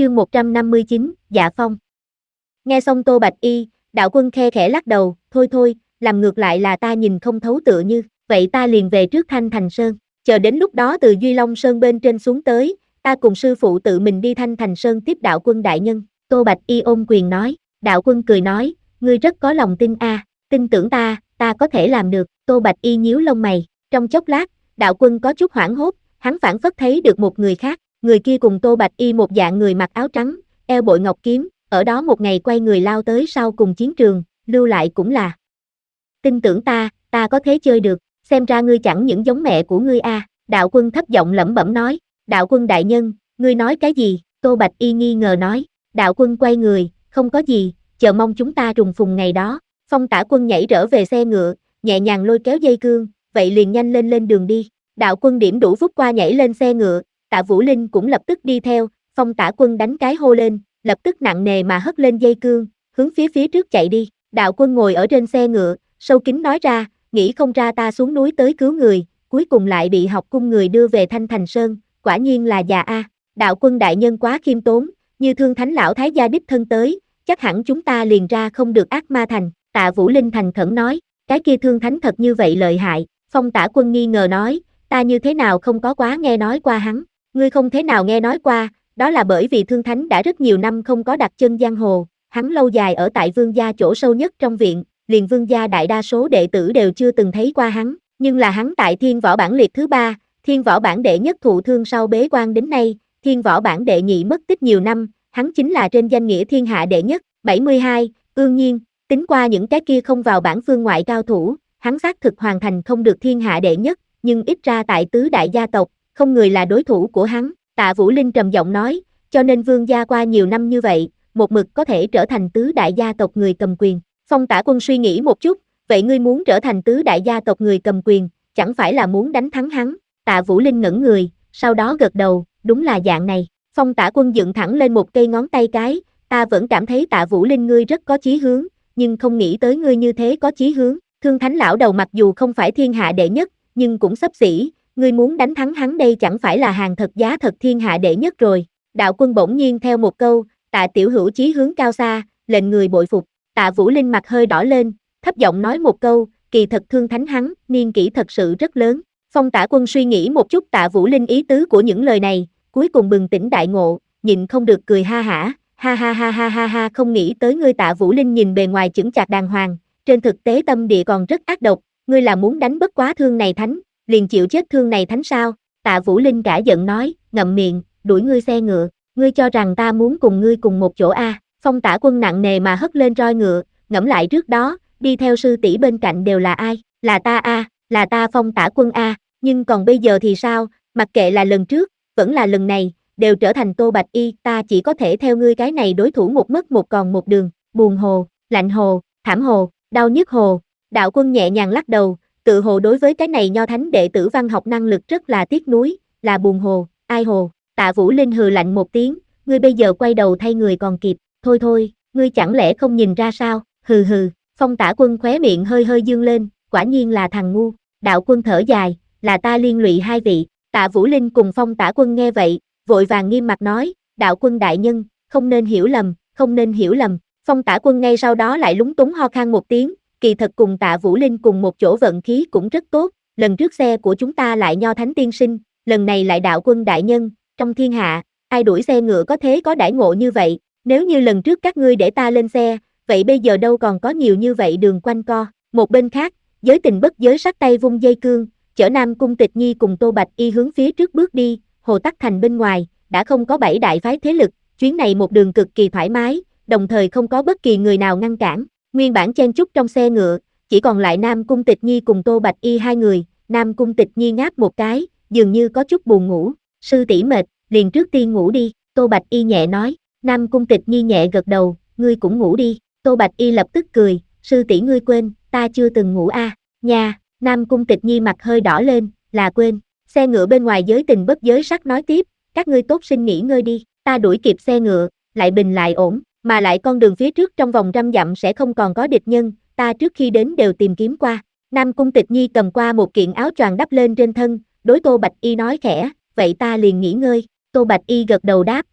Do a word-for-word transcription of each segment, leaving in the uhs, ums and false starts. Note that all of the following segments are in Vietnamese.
Chương một trăm năm mươi chín, Dạ Phong. Nghe xong Tô Bạch Y, đạo quân khe khẽ lắc đầu, thôi thôi, làm ngược lại là ta nhìn không thấu tựa như, vậy ta liền về trước Thanh Thành Sơn, chờ đến lúc đó từ Duy Long Sơn bên trên xuống tới, ta cùng sư phụ tự mình đi Thanh Thành Sơn tiếp đạo quân đại nhân. Tô Bạch Y ôm quyền nói, đạo quân cười nói, ngươi rất có lòng tin a, à, tin tưởng ta, ta có thể làm được. Tô Bạch Y nhíu lông mày, trong chốc lát, đạo quân có chút hoảng hốt, hắn phảng phất thấy được một người khác, người kia cùng Tô Bạch Y một dạng người mặc áo trắng, eo bội ngọc kiếm, ở đó một ngày quay người lao tới sau cùng chiến trường, lưu lại cũng là. Tin tưởng ta, ta có thế chơi được, xem ra ngươi chẳng những giống mẹ của ngươi a. À. Đạo quân thấp giọng lẩm bẩm nói, đạo quân đại nhân, ngươi nói cái gì? Tô Bạch Y nghi ngờ nói, đạo quân quay người, không có gì, chờ mong chúng ta trùng phùng ngày đó. Phong Tả Quân nhảy trở về xe ngựa, nhẹ nhàng lôi kéo dây cương, vậy liền nhanh lên lên đường đi. Đạo quân điểm đủ phút qua nhảy lên xe ngựa, Tạ Vũ Linh cũng lập tức đi theo, Phong Tả Quân đánh cái hô lên, lập tức nặng nề mà hất lên dây cương, hướng phía phía trước chạy đi. Đạo quân ngồi ở trên xe ngựa, sâu kín nói ra, nghĩ không ra ta xuống núi tới cứu người, cuối cùng lại bị học cung người đưa về Thanh Thành Sơn, quả nhiên là già a. Đạo quân đại nhân quá khiêm tốn, như Thương Thánh lão thái gia đích thân tới, chắc hẳn chúng ta liền ra không được ác ma thành. Tạ Vũ Linh thành khẩn nói, cái kia Thương Thánh thật như vậy lợi hại. Phong Tả Quân nghi ngờ nói, ta như thế nào không có quá nghe nói qua hắn. Ngươi không thế nào nghe nói qua, đó là bởi vì Thương Thánh đã rất nhiều năm không có đặt chân giang hồ, hắn lâu dài ở tại vương gia chỗ sâu nhất trong viện, liền vương gia đại đa số đệ tử đều chưa từng thấy qua hắn, nhưng là hắn tại Thiên Võ Bản liệt thứ ba, Thiên Võ Bản đệ nhất thụ thương sau bế quan đến nay, Thiên Võ Bản đệ nhị mất tích nhiều năm, hắn chính là trên danh nghĩa thiên hạ đệ nhất. bảy mươi hai, ương nhiên, tính qua những cái kia không vào bản phương ngoại cao thủ, hắn xác thực hoàn thành không được thiên hạ đệ nhất, nhưng ít ra tại tứ đại gia tộc, không người là đối thủ của hắn. Tạ Vũ Linh trầm giọng nói, cho nên vương gia qua nhiều năm như vậy, một mực có thể trở thành tứ đại gia tộc người cầm quyền. Phong Tả Quân suy nghĩ một chút, vậy ngươi muốn trở thành tứ đại gia tộc người cầm quyền, chẳng phải là muốn đánh thắng hắn? Tạ Vũ Linh ngẩn người, sau đó gật đầu, đúng là dạng này. Phong Tả Quân dựng thẳng lên một cây ngón tay cái, ta vẫn cảm thấy Tạ Vũ Linh ngươi rất có chí hướng, nhưng không nghĩ tới ngươi như thế có chí hướng. Thương Thánh lão đầu mặc dù không phải thiên hạ đệ nhất, nhưng cũng xấp xỉ, ngươi muốn đánh thắng hắn đây chẳng phải là hàng thật giá thật thiên hạ đệ nhất rồi. Đạo quân bỗng nhiên theo một câu, Tạ tiểu hữu chí hướng cao xa, lệnh người bội phục. Tạ Vũ Linh mặt hơi đỏ lên, thấp giọng nói một câu, kỳ thật Thương Thánh hắn, niên kỷ thật sự rất lớn. Phong Tả Quân suy nghĩ một chút Tạ Vũ Linh ý tứ của những lời này, cuối cùng bừng tỉnh đại ngộ, nhịn không được cười ha hả, ha ha ha ha ha ha, không nghĩ tới ngươi. Tạ Vũ Linh nhìn bề ngoài chững chạc đàng hoàng, trên thực tế tâm địa còn rất ác độc, ngươi là muốn đánh bất quá Thương này Thánh, liền chịu chết Thương này Thánh sao? Tạ Vũ Linh cả giận nói, ngậm miệng, đuổi ngươi xe ngựa, ngươi cho rằng ta muốn cùng ngươi cùng một chỗ a? À? Phong Tả Quân nặng nề mà hất lên roi ngựa, ngẫm lại trước đó, đi theo sư tỷ bên cạnh đều là ai? Là ta a, à, là ta Phong Tả Quân a, à. Nhưng còn bây giờ thì sao? Mặc kệ là lần trước, vẫn là lần này, đều trở thành Tô Bạch Y, ta chỉ có thể theo ngươi cái này đối thủ một mất một còn một đường. Buồn hồ, lạnh hồ, thảm hồ, đau nhức hồ. Đạo quân nhẹ nhàng lắc đầu, tự hồ đối với cái này nho thánh đệ tử văn học năng lực rất là tiếc nuối, là buồn hồ, ai hồ. Tạ Vũ Linh hừ lạnh một tiếng, ngươi bây giờ quay đầu thay người còn kịp, thôi thôi, ngươi chẳng lẽ không nhìn ra sao, hừ hừ. Phong Tả Quân khóe miệng hơi hơi dương lên, quả nhiên là thằng ngu. Đạo quân thở dài, là ta liên lụy hai vị. Tạ Vũ Linh cùng Phong Tả Quân nghe vậy, vội vàng nghiêm mặt nói, đạo quân đại nhân, không nên hiểu lầm, không nên hiểu lầm. Phong Tả Quân ngay sau đó lại lúng túng ho khan một tiếng, kỳ thật cùng Tạ Vũ Linh cùng một chỗ vận khí cũng rất tốt, lần trước xe của chúng ta lại nho thánh tiên sinh, lần này lại đạo quân đại nhân, trong thiên hạ, ai đuổi xe ngựa có thế có đãi ngộ như vậy, nếu như lần trước các ngươi để ta lên xe, vậy bây giờ đâu còn có nhiều như vậy đường quanh co. Một bên khác, Giới Tình bất giới sát tay vung dây cương, chở Nam Cung Tịch Nhi cùng Tô Bạch Y hướng phía trước bước đi, Hồ Tắc Thành bên ngoài, đã không có bảy đại phái thế lực, chuyến này một đường cực kỳ thoải mái, đồng thời không có bất kỳ người nào ngăn cản. Nguyên bản chen chúc trong xe ngựa, chỉ còn lại Nam Cung Tịch Nhi cùng Tô Bạch Y hai người. Nam Cung Tịch Nhi ngáp một cái, dường như có chút buồn ngủ. Sư tỷ mệt, liền trước tiên ngủ đi, Tô Bạch Y nhẹ nói. Nam Cung Tịch Nhi nhẹ gật đầu, ngươi cũng ngủ đi. Tô Bạch Y lập tức cười, sư tỷ ngươi quên, ta chưa từng ngủ a. À. Nha, Nam Cung Tịch Nhi mặt hơi đỏ lên, là quên. Xe ngựa bên ngoài Giới Tình bất giới sắc nói tiếp, các ngươi tốt sinh nghỉ ngơi đi, ta đuổi kịp xe ngựa, lại bình lại ổn. Mà lại con đường phía trước trong vòng trăm dặm sẽ không còn có địch nhân, ta trước khi đến đều tìm kiếm qua. Nam Cung Tịch Nhi cầm qua một kiện áo choàng đắp lên trên thân, đối Tô Bạch Y nói khẽ, vậy ta liền nghỉ ngơi. Tô Bạch Y gật đầu đáp, ừm.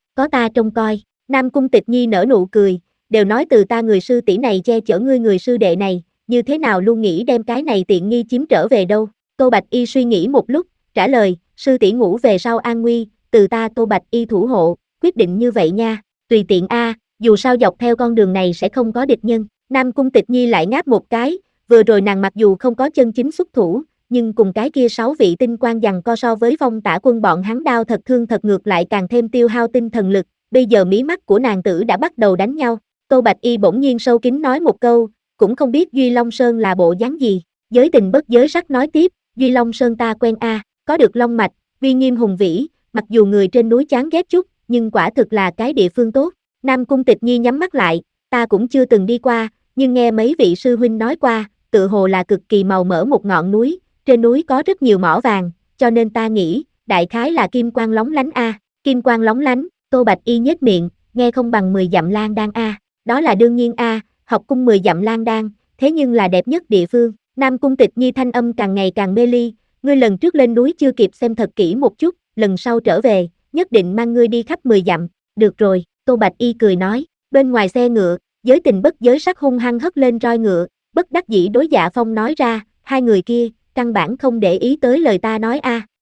có ta trông coi. Nam Cung Tịch Nhi nở nụ cười, đều nói từ ta người sư tỷ này che chở ngươi người sư đệ này, như thế nào luôn nghĩ đem cái này tiện nghi chiếm trở về đâu. Tô Bạch Y suy nghĩ một lúc, trả lời, sư tỷ ngủ về sau an nguy, từ ta Tô Bạch Y thủ hộ, quyết định như vậy nha, tùy tiện a, dù sao dọc theo con đường này sẽ không có địch nhân. Nam Cung Tịch Nhi lại ngáp một cái, vừa rồi nàng mặc dù không có chân chính xuất thủ, nhưng cùng cái kia sáu vị tinh quan giằng co so với Vong Tả Quân bọn hắn đao thật thương thật ngược lại càng thêm tiêu hao tinh thần lực, bây giờ mí mắt của nàng tử đã bắt đầu đánh nhau. Tô Bạch Y bỗng nhiên sâu kín nói một câu, cũng không biết Duy Long Sơn là bộ dáng gì. Giới tình bất giới sắc nói tiếp, Duy Long Sơn ta quen a, có được long mạch, uy nghiêm hùng vĩ, mặc dù người trên núi chán ghét chút, nhưng quả thực là cái địa phương tốt. Nam Cung Tịch Nhi nhắm mắt lại, ta cũng chưa từng đi qua, nhưng nghe mấy vị sư huynh nói qua, tự hồ là cực kỳ màu mỡ một ngọn núi, trên núi có rất nhiều mỏ vàng, cho nên ta nghĩ, đại khái là kim quang lóng lánh a. Kim quang lóng lánh, Tô Bạch Y nhếch miệng, nghe không bằng mười dặm lan đan a. Đó là đương nhiên a, học cung mười dặm lan đan, thế nhưng là đẹp nhất địa phương. Nam Cung Tịch Nhi thanh âm càng ngày càng mê ly, ngươi lần trước lên núi chưa kịp xem thật kỹ một chút, lần sau trở về, nhất định mang ngươi đi khắp mười dặm. Được rồi, Tô Bạch Y cười nói, bên ngoài xe ngựa, giới tình bất giới sắc hung hăng hất lên roi ngựa, bất đắc dĩ đối Dạ Phong nói ra, hai người kia, căn bản không để ý tới lời ta nói a.